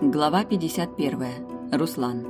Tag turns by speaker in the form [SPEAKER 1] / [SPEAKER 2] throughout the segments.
[SPEAKER 1] Глава 51. Руслан.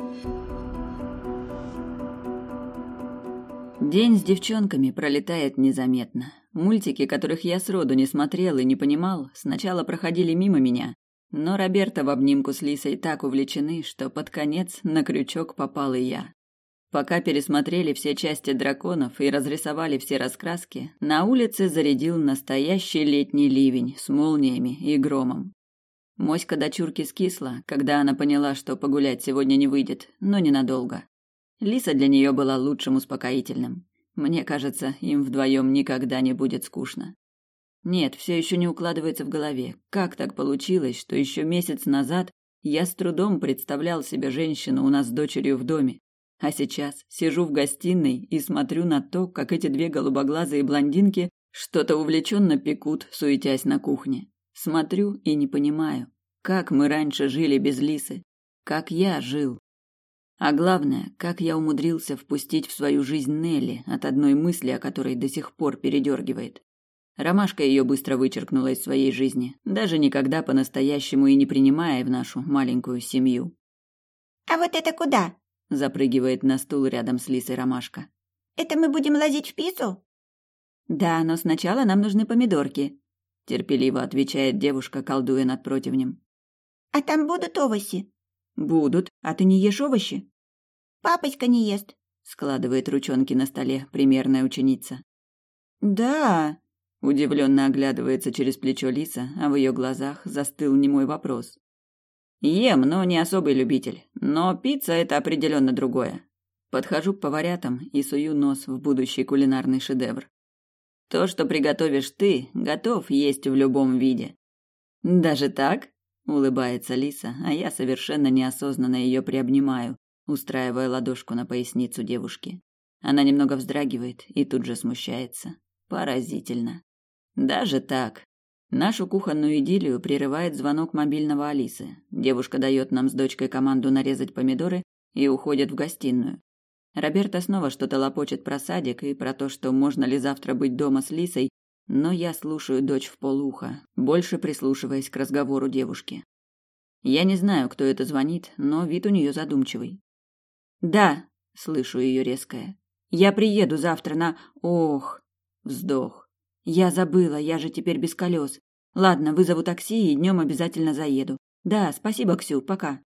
[SPEAKER 1] День с девчонками пролетает незаметно. Мультики, которых я сроду не смотрел и не понимал, сначала проходили мимо меня, но Роберто в обнимку с Лисой так увлечены, что под конец на крючок попал и я. Пока пересмотрели все части драконов и разрисовали все раскраски, на улице зарядил настоящий летний ливень с молниями и громом. Моська дочурки скисла, когда она поняла, что погулять сегодня не выйдет, но ненадолго. Лиса для нее была лучшим успокоительным. Мне кажется, им вдвоем никогда не будет скучно. Нет, все еще не укладывается в голове. Как так получилось, что еще месяц назад я с трудом представлял себе женщину у нас с дочерью в доме, а сейчас сижу в гостиной и смотрю на то, как эти две голубоглазые блондинки что-то увлеченно пекут, суетясь на кухне. Смотрю и не понимаю, как мы раньше жили без Лисы, как я жил. А главное, как я умудрился впустить в свою жизнь Нелли, от одной мысли о которой до сих пор передергивает. Ромашка ее быстро вычеркнула из своей жизни, даже никогда по-настоящему и не принимая в нашу маленькую семью.
[SPEAKER 2] «А вот это куда?»
[SPEAKER 1] – запрыгивает на стул рядом с Лисой Ромашка.
[SPEAKER 2] «Это мы будем лазить в Пису?»
[SPEAKER 1] «Да, но сначала нам нужны помидорки», – терпеливо отвечает девушка, колдуя над противнем.
[SPEAKER 2] «А там будут овощи?»
[SPEAKER 1] «Будут. А ты не ешь овощи?»
[SPEAKER 2] «Папочка не ест»,
[SPEAKER 1] – складывает ручонки на столе примерная ученица. «Да», – удивленно оглядывается через плечо Лиса, а в ее глазах застыл немой вопрос. «Ем, но не особый любитель. Но пицца – это определенно другое». Подхожу к поварятам и сую нос в будущий кулинарный шедевр. «То, что приготовишь ты, готов есть в любом виде». «Даже так?» – улыбается Лиса, а я совершенно неосознанно ее приобнимаю, устраивая ладошку на поясницу девушки. Она немного вздрагивает и тут же смущается. Поразительно. Даже так. Нашу кухонную идиллию прерывает звонок мобильного Алисы. Девушка дает нам с дочкой команду нарезать помидоры и уходит в гостиную. Роберто снова что-то лопочет про садик и про то, что можно ли завтра быть дома с Лисой, но я слушаю дочь вполуха, больше прислушиваясь к разговору девушки. Я не знаю, кто это звонит, но вид у нее задумчивый. «Да», — слышу ее резкое. «Я приеду завтра на... Ох!» Вздох. «Я забыла, я же теперь без колес. Ладно, вызову такси и днем обязательно заеду. Да, спасибо, Ксю, пока».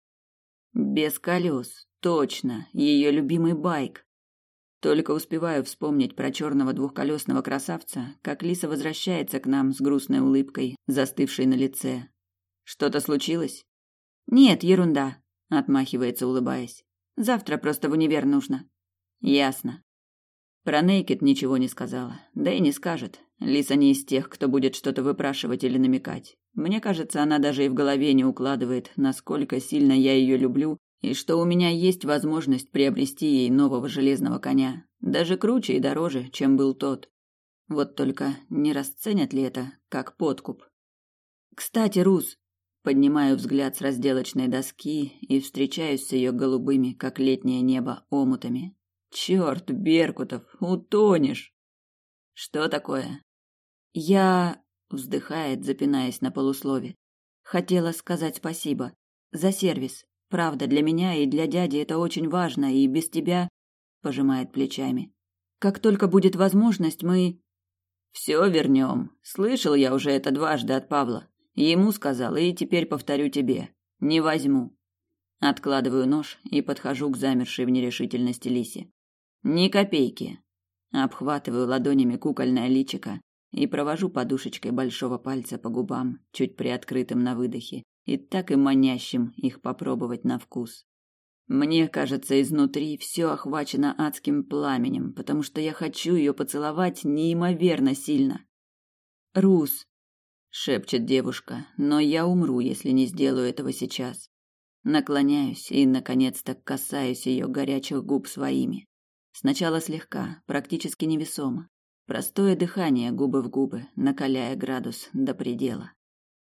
[SPEAKER 1] Без колес, точно, ее любимый байк. Только успеваю вспомнить про черного двухколесного красавца, как Лиса возвращается к нам с грустной улыбкой, застывшей на лице. «Что-то случилось?» «Нет, ерунда», — отмахивается, улыбаясь. «Завтра просто в универ нужно». «Ясно». Про Нейкед ничего не сказала, да и не скажет. Лиса не из тех, кто будет что-то выпрашивать или намекать. Мне кажется, она даже и в голове не укладывает, насколько сильно я ее люблю, и что у меня есть возможность приобрести ей нового железного коня, даже круче и дороже, чем был тот. Вот только не расценят ли это как подкуп? «Кстати, Рус», поднимаю взгляд с разделочной доски и встречаюсь с ее голубыми, как летнее небо, омутами. «Черт, Беркутов, утонешь!» «Что такое?» «Я...» — вздыхает, запинаясь на полуслове. «Хотела сказать спасибо. За сервис. Правда, для меня и для дяди это очень важно, и без тебя...» — пожимает плечами. «Как только будет возможность, мы...» «Все вернем. Слышал я уже это дважды от Павла. Ему сказал, и теперь повторю тебе. Не возьму». Откладываю нож и подхожу к замершей в нерешительности Лисе. «Ни копейки». Обхватываю ладонями кукольное личико и провожу подушечкой большого пальца по губам, чуть приоткрытым на выдохе, и так и манящим их попробовать на вкус. Мне кажется, изнутри все охвачено адским пламенем, потому что я хочу ее поцеловать неимоверно сильно. «Рус», — шепчет девушка, но я умру, если не сделаю этого сейчас. Наклоняюсь и, наконец-то, касаюсь ее горячих губ своими. Сначала слегка, практически невесомо. Простое дыхание губы в губы, накаляя градус до предела.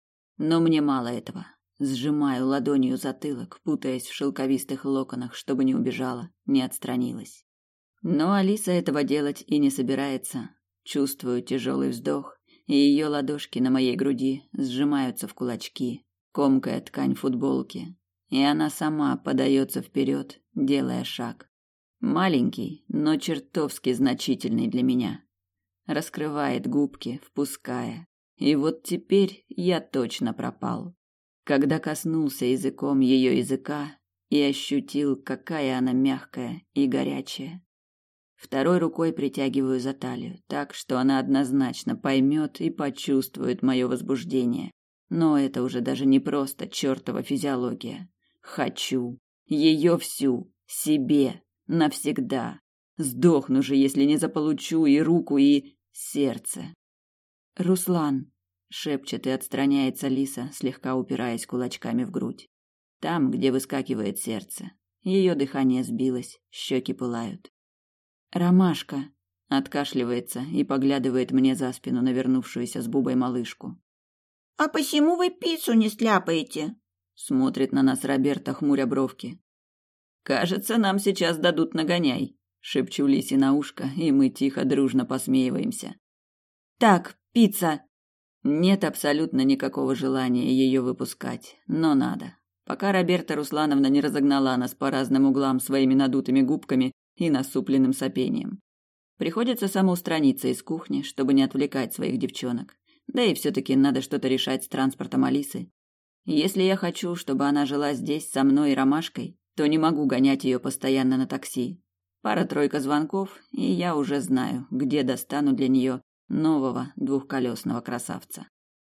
[SPEAKER 1] Но мне мало этого. Сжимаю ладонью затылок, путаясь в шелковистых локонах, чтобы не убежала, не отстранилась. Но Алиса этого делать и не собирается. Чувствую тяжелый вздох, и ее ладошки на моей груди сжимаются в кулачки, комкая ткань футболки, и она сама подается вперед, делая шаг. Маленький, но чертовски значительный для меня. Раскрывает губки, впуская. И вот теперь я точно пропал. Когда коснулся языком ее языка и ощутил, какая она мягкая и горячая. Второй рукой притягиваю за талию, так что она однозначно поймет и почувствует мое возбуждение. Но это уже даже не просто чертова физиология. Хочу. Ее всю. Себе. Навсегда. Сдохну же, если не заполучу и руку, и сердце. «Руслан», — шепчет и отстраняется Лиса, слегка упираясь кулачками в грудь. Там, где выскакивает сердце. Ее дыхание сбилось, щеки пылают. «Ромашка», — откашливается и поглядывает мне за спину на вернувшуюся с Бубой малышку.
[SPEAKER 2] «А почему вы пиццу не сляпаете?»
[SPEAKER 1] Смотрит на нас Роберта, хмуря бровки. «Кажется, нам сейчас дадут нагоняй», — шепчу Лисе на ушко, и мы тихо дружно посмеиваемся. «Так, пицца!» Нет абсолютно никакого желания ее выпускать, но надо. Пока Роберта Руслановна не разогнала нас по разным углам своими надутыми губками и насупленным сопением. Приходится самоустраниться из кухни, чтобы не отвлекать своих девчонок. Да и все-таки надо что-то решать с транспортом Алисы. Если я хочу, чтобы она жила здесь со мной и Ромашкой, то не могу гонять ее постоянно на такси. Пара-тройка звонков, и я уже знаю, где достану для нее нового двухколесного красавца.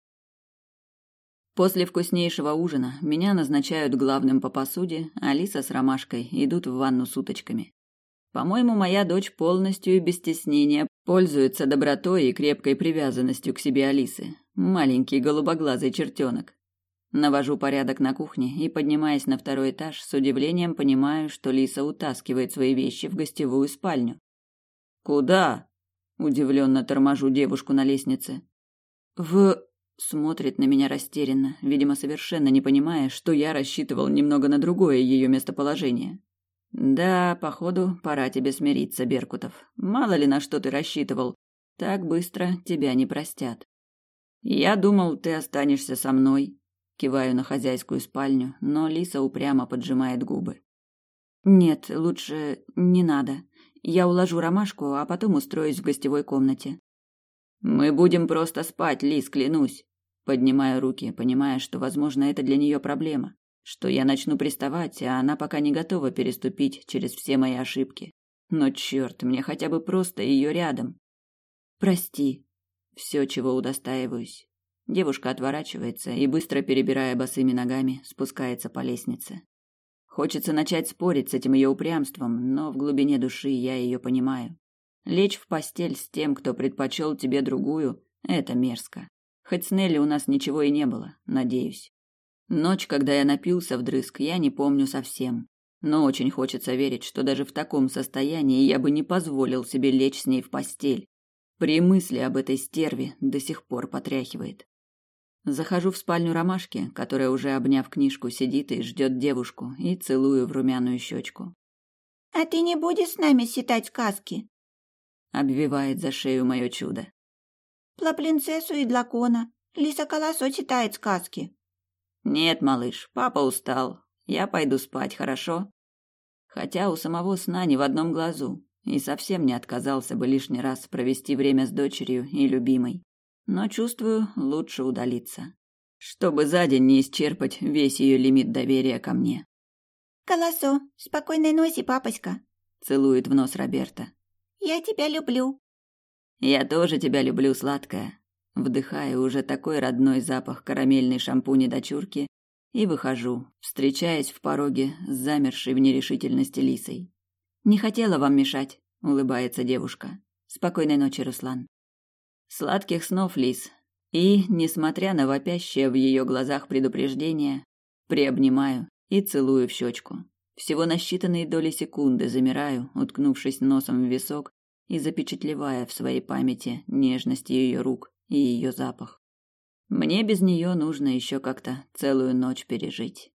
[SPEAKER 1] После вкуснейшего ужина меня назначают главным по посуде, а Лиса с Ромашкой идут в ванну с уточками. По-моему, моя дочь полностью и без стеснения пользуется добротой и крепкой привязанностью к себе Алисы. Маленький голубоглазый чертенок. Навожу порядок на кухне и, поднимаясь на второй этаж, с удивлением понимаю, что Лиса утаскивает свои вещи в гостевую спальню. «Куда?» – удивленно торможу девушку на лестнице. Смотрит на меня растерянно, видимо, совершенно не понимая, что я рассчитывал немного на другое ее местоположение. «Да, походу, пора тебе смириться, Беркутов. Мало ли на что ты рассчитывал. Так быстро тебя не простят. Я думал, ты останешься со мной». Киваю на хозяйскую спальню, но Лиса упрямо поджимает губы. «Нет, лучше не надо. Я уложу Ромашку, а потом устроюсь в гостевой комнате». «Мы будем просто спать, Лис, клянусь». Поднимаю руки, понимая, что, возможно, это для нее проблема. Что я начну приставать, а она пока не готова переступить через все мои ошибки. Но черт, мне хотя бы просто ее рядом. «Прости». Все, чего удостаиваюсь. Девушка отворачивается и, быстро перебирая босыми ногами, спускается по лестнице. Хочется начать спорить с этим ее упрямством, но в глубине души я ее понимаю. Лечь в постель с тем, кто предпочел тебе другую, это мерзко. Хоть с Нелли у нас ничего и не было, надеюсь. Ночь, когда я напился вдрызг, я не помню совсем. Но очень хочется верить, что даже в таком состоянии я бы не позволил себе лечь с ней в постель. При мысли об этой стерве до сих пор потряхивает. Захожу в спальню Ромашки, которая, уже обняв книжку, сидит и ждет девушку, и целую в румяную щечку.
[SPEAKER 2] «А ты не будешь с нами читать сказки?»
[SPEAKER 1] Обвивает за шею мое чудо.
[SPEAKER 2] «Про принцессу и дракона. Лиса Колосо читает сказки».
[SPEAKER 1] «Нет, малыш, папа устал. Я пойду спать, хорошо?» Хотя у самого сна ни в одном глазу, и совсем не отказался бы лишний раз провести время с дочерью и любимой. Но чувствую, лучше удалиться, чтобы за день не исчерпать весь ее лимит доверия ко мне.
[SPEAKER 2] «Колосо, спокойной ночи, папочка»,
[SPEAKER 1] — целует в нос Роберта.
[SPEAKER 2] «Я тебя люблю».
[SPEAKER 1] «Я тоже тебя люблю, сладкая». Вдыхаю уже такой родной запах карамельной шампуни дочурки и выхожу, встречаясь в пороге с замершей в нерешительности Лисой. «Не хотела вам мешать», — улыбается девушка. «Спокойной ночи, Руслан». Сладких снов, Лис. И, несмотря на вопящее в ее глазах предупреждение, приобнимаю и целую в щечку. Всего на считанные доли секунды замираю, уткнувшись носом в висок и запечатлевая в своей памяти нежность ее рук и ее запах. Мне без нее нужно еще как-то целую ночь пережить.